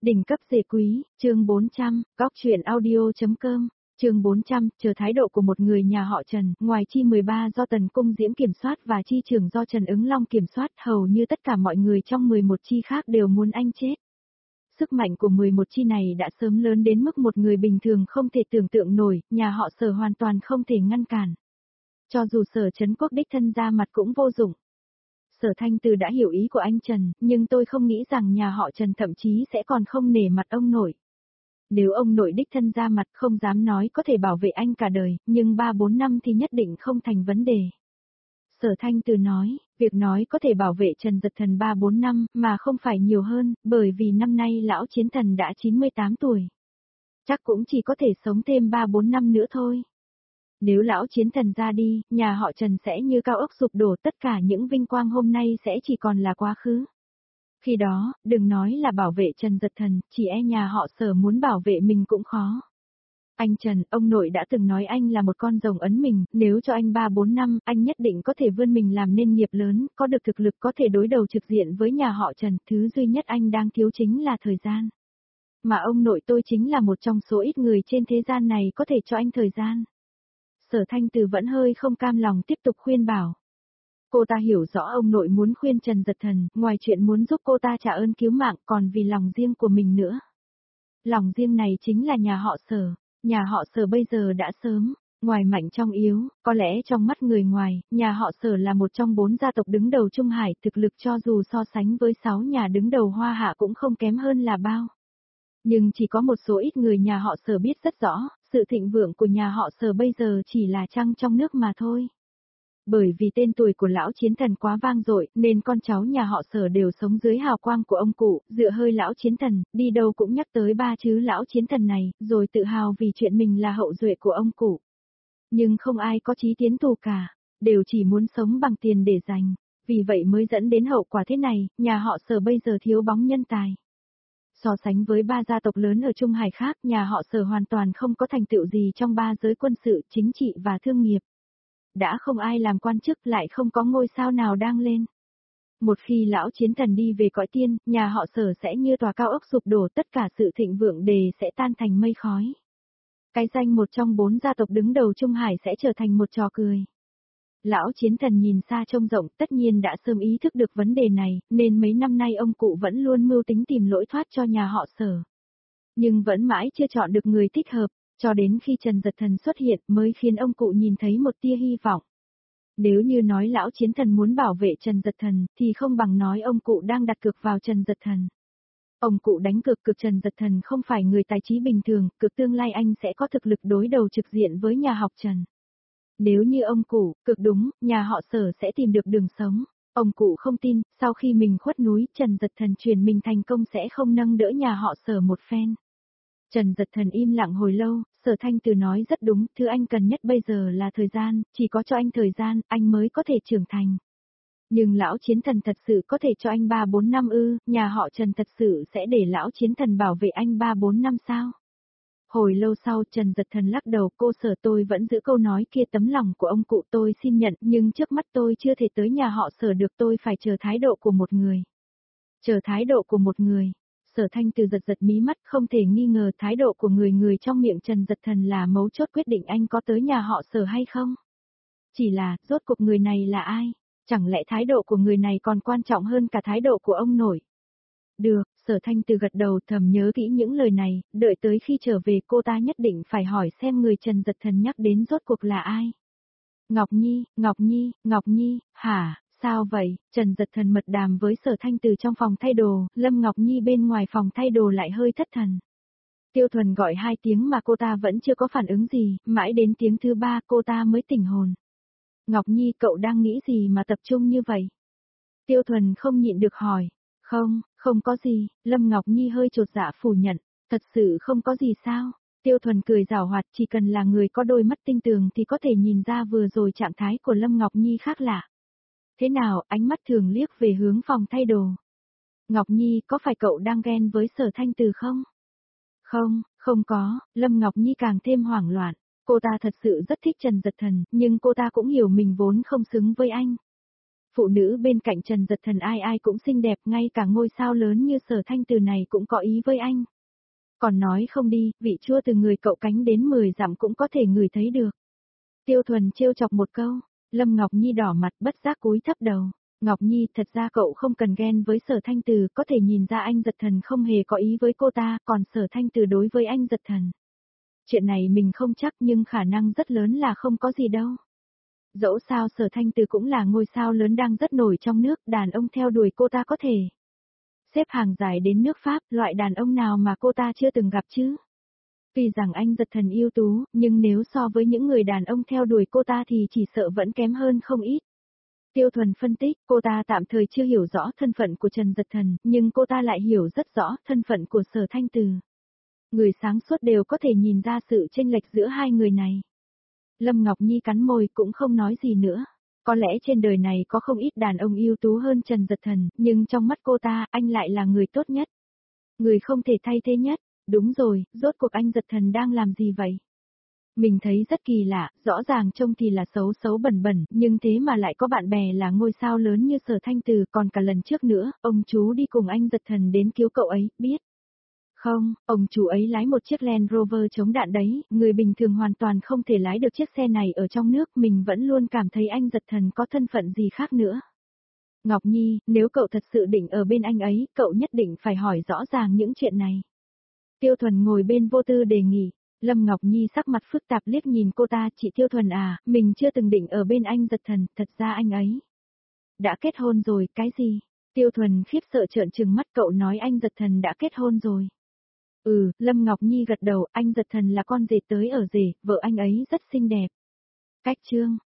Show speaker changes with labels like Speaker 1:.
Speaker 1: Đỉnh cấp dề quý, chương 400, góc truyện audio.com, chương 400, chờ thái độ của một người nhà họ Trần, ngoài chi 13 do Tần Cung Diễm kiểm soát và chi trưởng do Trần Ứng Long kiểm soát, hầu như tất cả mọi người trong 11 chi khác đều muốn anh chết. Sức mạnh của 11 chi này đã sớm lớn đến mức một người bình thường không thể tưởng tượng nổi, nhà họ Sở hoàn toàn không thể ngăn cản. Cho dù Sở Trấn Quốc đích thân ra mặt cũng vô dụng. Sở Thanh Từ đã hiểu ý của anh Trần, nhưng tôi không nghĩ rằng nhà họ Trần thậm chí sẽ còn không nể mặt ông nội. Nếu ông nội đích thân ra mặt không dám nói có thể bảo vệ anh cả đời, nhưng 3-4 năm thì nhất định không thành vấn đề. Sở Thanh Từ nói, việc nói có thể bảo vệ Trần Dật Thần 3-4 năm mà không phải nhiều hơn, bởi vì năm nay lão chiến thần đã 98 tuổi. Chắc cũng chỉ có thể sống thêm 3-4 năm nữa thôi. Nếu lão chiến thần ra đi, nhà họ Trần sẽ như cao ốc sụp đổ, tất cả những vinh quang hôm nay sẽ chỉ còn là quá khứ. Khi đó, đừng nói là bảo vệ Trần Dật Thần, chỉ e nhà họ Sở muốn bảo vệ mình cũng khó. Anh Trần, ông nội đã từng nói anh là một con rồng ấn mình, nếu cho anh 3-4 năm, anh nhất định có thể vươn mình làm nên nghiệp lớn, có được thực lực có thể đối đầu trực diện với nhà họ Trần, thứ duy nhất anh đang thiếu chính là thời gian. Mà ông nội tôi chính là một trong số ít người trên thế gian này có thể cho anh thời gian. Sở Thanh Từ vẫn hơi không cam lòng tiếp tục khuyên bảo. Cô ta hiểu rõ ông nội muốn khuyên Trần Dật Thần, ngoài chuyện muốn giúp cô ta trả ơn cứu mạng còn vì lòng riêng của mình nữa. Lòng riêng này chính là nhà họ Sở. Nhà họ Sở bây giờ đã sớm, ngoài mạnh trong yếu, có lẽ trong mắt người ngoài, nhà họ Sở là một trong 4 gia tộc đứng đầu Trung Hải, thực lực cho dù so sánh với 6 nhà đứng đầu Hoa Hạ cũng không kém hơn là bao. Nhưng chỉ có một số ít người nhà họ Sở biết rất rõ, sự thịnh vượng của nhà họ Sở bây giờ chỉ là trăng trong nước mà thôi. Bởi vì tên tuổi của lão chiến thần quá vang dội, nên con cháu nhà họ Sở đều sống dưới hào quang của ông cụ, dựa hơi lão chiến thần, đi đâu cũng nhắc tới ba chữ lão chiến thần này, rồi tự hào vì chuyện mình là hậu duệ của ông cụ. Nhưng không ai có chí tiến thủ cả, đều chỉ muốn sống bằng tiền để dành, vì vậy mới dẫn đến hậu quả thế này, nhà họ Sở bây giờ thiếu bóng nhân tài. So sánh với 3 gia tộc lớn ở Trung Hải khác, nhà họ Sở hoàn toàn không có thành tựu gì trong 3 giới quân sự, chính trị và thương nghiệp. Đã không ai làm quan chức, lại không có ngôi sao nào đang lên. Một khi lão chiến thần đi về cõi tiên, nhà họ Sở sẽ như tòa cao ốc sụp đổ, tất cả sự thịnh vượng đề sẽ tan thành mây khói. Cái danh một trong 4 gia tộc đứng đầu Trung Hải sẽ trở thành một trò cười. Lão chiến thần nhìn xa trông rộng, tất nhiên đã sớm ý thức được vấn đề này, nên mấy năm nay ông cụ vẫn luôn mưu tính tìm lối thoát cho nhà họ Sở. Nhưng vẫn mãi chưa chọn được người thích hợp, cho đến khi Trần Dật Thần xuất hiện mới khiến ông cụ nhìn thấy một tia hy vọng. Nếu như nói lão chiến thần muốn bảo vệ Trần Dật Thần, thì không bằng nói ông cụ đang đặt cược vào Trần Dật Thần. Ông cụ đánh cược Trần Dật Thần không phải người tài trí bình thường, cực tương lai anh sẽ có thực lực đối đầu trực diện với nhà học Trần. Nếu như ông cụ cực đúng, nhà họ Sở sẽ tìm được đường sống. Ông cụ không tin, sau khi mình khuất núi, Trần Dật Thần truyền mình thành công sẽ không nâng đỡ nhà họ Sở một phen. Trần Dật Thần im lặng hồi lâu, Sở Thanh Từ nói rất đúng, thứ anh cần nhất bây giờ là thời gian, chỉ có cho anh thời gian, anh mới có thể trưởng thành. Nhưng lão chiến thần thật sự có thể cho anh 3-4 năm ư, nhà họ Trần thật sự sẽ để lão chiến thần bảo vệ anh 3-4 năm sao? Hồi lâu sau Trần Dật Thần lắc đầu, cô Sở, tôi vẫn giữ câu nói kia, tấm lòng của ông cụ tôi xin nhận, nhưng trước mắt tôi chưa thể tới nhà họ Sở được, tôi phải chờ thái độ của một người. Chờ thái độ của một người. Sở Thanh Từ giật giật mí mắt, không thể nghi ngờ thái độ của người trong miệng Trần Dật Thần là mấu chốt quyết định anh có tới nhà họ Sở hay không. Chỉ là, rốt cuộc người này là ai? Chẳng lẽ thái độ của người này còn quan trọng hơn cả thái độ của ông nội? Được, Sở Thanh Từ gật đầu, thầm nhớ kỹ những lời này, đợi tới khi trở về cô ta nhất định phải hỏi xem người Trần Dật Thần nhắc đến rốt cuộc là ai. Ngọc Nhi, Ngọc Nhi, Ngọc Nhi, hả? Sao vậy? Trần Dật Thần mật đàm với Sở Thanh Từ trong phòng thay đồ, Lâm Ngọc Nhi bên ngoài phòng thay đồ lại hơi thất thần. Tiêu Thuần gọi 2 tiếng mà cô ta vẫn chưa có phản ứng gì, mãi đến tiếng thứ 3 cô ta mới tỉnh hồn. Ngọc Nhi, cậu đang nghĩ gì mà tập trung như vậy? Tiêu Thuần không nhịn được hỏi. Không có gì, Lâm Ngọc Nhi hơi chột dạ phủ nhận, thật sự không có gì sao? Tiêu Thuần cười giảo hoạt, chỉ cần là người có đôi mắt tinh tường thì có thể nhìn ra vừa rồi trạng thái của Lâm Ngọc Nhi khác lạ. Thế nào, ánh mắt thường liếc về hướng phòng thay đồ. Ngọc Nhi, có phải cậu đang ghen với Sở Thanh Từ không? Không có, Lâm Ngọc Nhi càng thêm hoảng loạn. Cô ta thật sự rất thích Trần Dật Thần, nhưng cô ta cũng hiểu mình vốn không xứng với anh. Phụ nữ bên cạnh Trần Dật Thần ai ai cũng xinh đẹp, ngay cả ngôi sao lớn như Sở Thanh Từ này cũng có ý với anh. Còn nói không đi, vị chua từ người cậu cánh đến 10 dặm cũng có thể ngửi thấy được. Tiêu Thuần trêu chọc một câu, Lâm Ngọc Nhi đỏ mặt bất giác cúi thấp đầu. Ngọc Nhi, thật ra cậu không cần ghen với Sở Thanh Từ, có thể nhìn ra anh Dật Thần không hề có ý với cô ta, còn Sở Thanh Từ đối với anh Dật Thần. Chuyện này mình không chắc nhưng khả năng rất lớn là không có gì đâu. Dẫu sao Sở Thanh Từ cũng là ngôi sao lớn đang rất nổi trong nước, đàn ông theo đuổi cô ta có thể xếp hàng dài đến nước Pháp, loại đàn ông nào mà cô ta chưa từng gặp chứ. Tuy rằng anh Dật Thần ưu tú, nhưng nếu so với những người đàn ông theo đuổi cô ta thì chỉ sợ vẫn kém hơn không ít. Tiêu Thuần phân tích, cô ta tạm thời chưa hiểu rõ thân phận của Trần Dật Thần, nhưng cô ta lại hiểu rất rõ thân phận của Sở Thanh Từ. Người sáng suốt đều có thể nhìn ra sự chênh lệch giữa hai người này. Lâm Ngọc Nhi cắn môi cũng không nói gì nữa. Có lẽ trên đời này có không ít đàn ông ưu tú hơn Trần Dật Thần, nhưng trong mắt cô ta, anh lại là người tốt nhất. Người không thể thay thế nhất. Đúng rồi, rốt cuộc anh Dật Thần đang làm gì vậy? Mình thấy rất kỳ lạ, rõ ràng trông thì là xấu xấu bẩn bẩn, nhưng thế mà lại có bạn bè là ngôi sao lớn như Sở Thanh Từ, còn cả lần trước nữa, ông chú đi cùng anh Dật Thần đến cứu cậu ấy, biết. Không, ông chú ấy lái một chiếc Land Rover chống đạn đấy, người bình thường hoàn toàn không thể lái được chiếc xe này ở trong nước, mình vẫn luôn cảm thấy anh Dật Thần có thân phận gì khác nữa. Ngọc Nhi, nếu cậu thật sự định ở bên anh ấy, cậu nhất định phải hỏi rõ ràng những chuyện này. Tiêu Thuần ngồi bên vô tư đề nghị. Lâm Ngọc Nhi sắc mặt phức tạp liếc nhìn cô ta, chị Tiêu Thuần à, mình chưa từng định ở bên anh Dật Thần, thật ra anh ấy đã kết hôn rồi, cái gì? Tiêu Thuần khiếp sợ trợn trừng mắt, cậu nói anh Dật Thần đã kết hôn rồi. Lâm Ngọc Nhi gật đầu, anh Dật Thần là con rể tới ở rể, vợ anh ấy rất xinh đẹp. Cách chương